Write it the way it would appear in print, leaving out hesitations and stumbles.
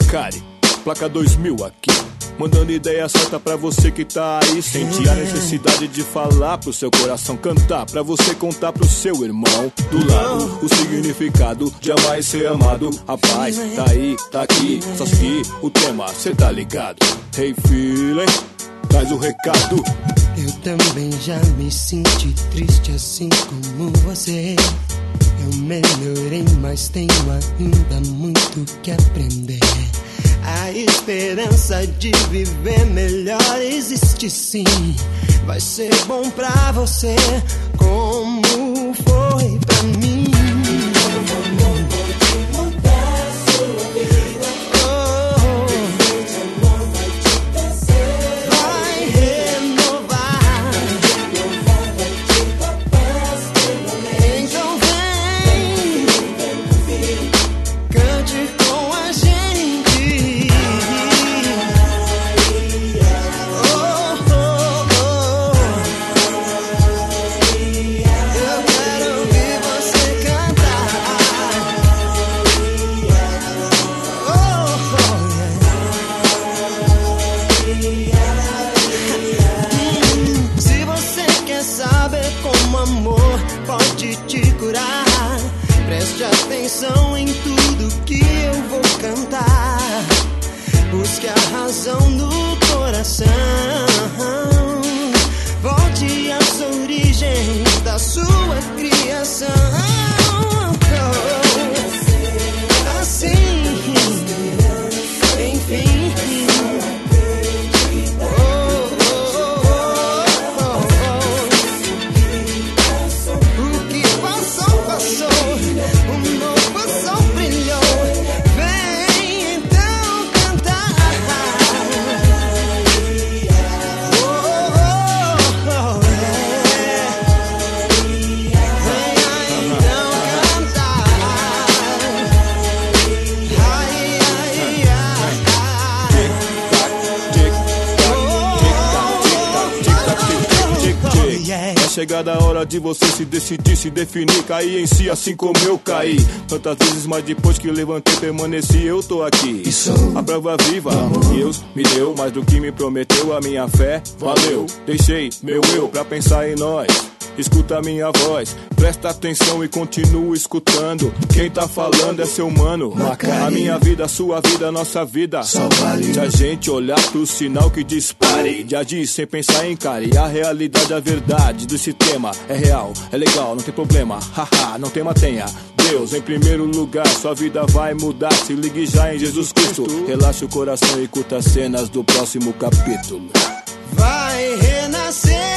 Macari, placa 2000 aqui, mandando ideia certa pra você que tá aí. Sentir a necessidade de falar pro seu coração cantar, pra você contar pro seu irmão do lado o significado de amar e ser amado. A paz tá aí, tá aqui, só que o tema cê tá ligado. Hey feeling, traz o recado. Eu também já me senti triste assim como você. Eu melhorei, mas tenho ainda muito que aprender. A esperança de viver melhor existe sim. Vai ser bom pra você, como foi pra mim. Atenção em tudo que eu vou cantar. Busque a razão no coração. Volte às origens da sua criação. Assim, enfim. O que passou, passou. Chegada a hora de você se decidir, se definir, cair em si assim como eu caí. Tantas vezes, mas depois que levantei, permaneci, eu tô aqui. A prova viva, Deus me deu mais do que me prometeu. A minha fé valeu, deixei meu eu pra pensar em nós. Escuta a minha voz, presta atenção e continua escutando. Quem tá falando é seu mano Macari. A minha vida, a sua vida, a nossa vida só vale se a gente olhar pro sinal que dispare. De agir sem pensar em cara. E a realidade, a verdade desse tema é real, é legal, não tem problema. Haha, não tema, tenha Deus em primeiro lugar, sua vida vai mudar. Se ligue já em Jesus Cristo. Relaxa o coração e curta as cenas do próximo capítulo. Vai renascer.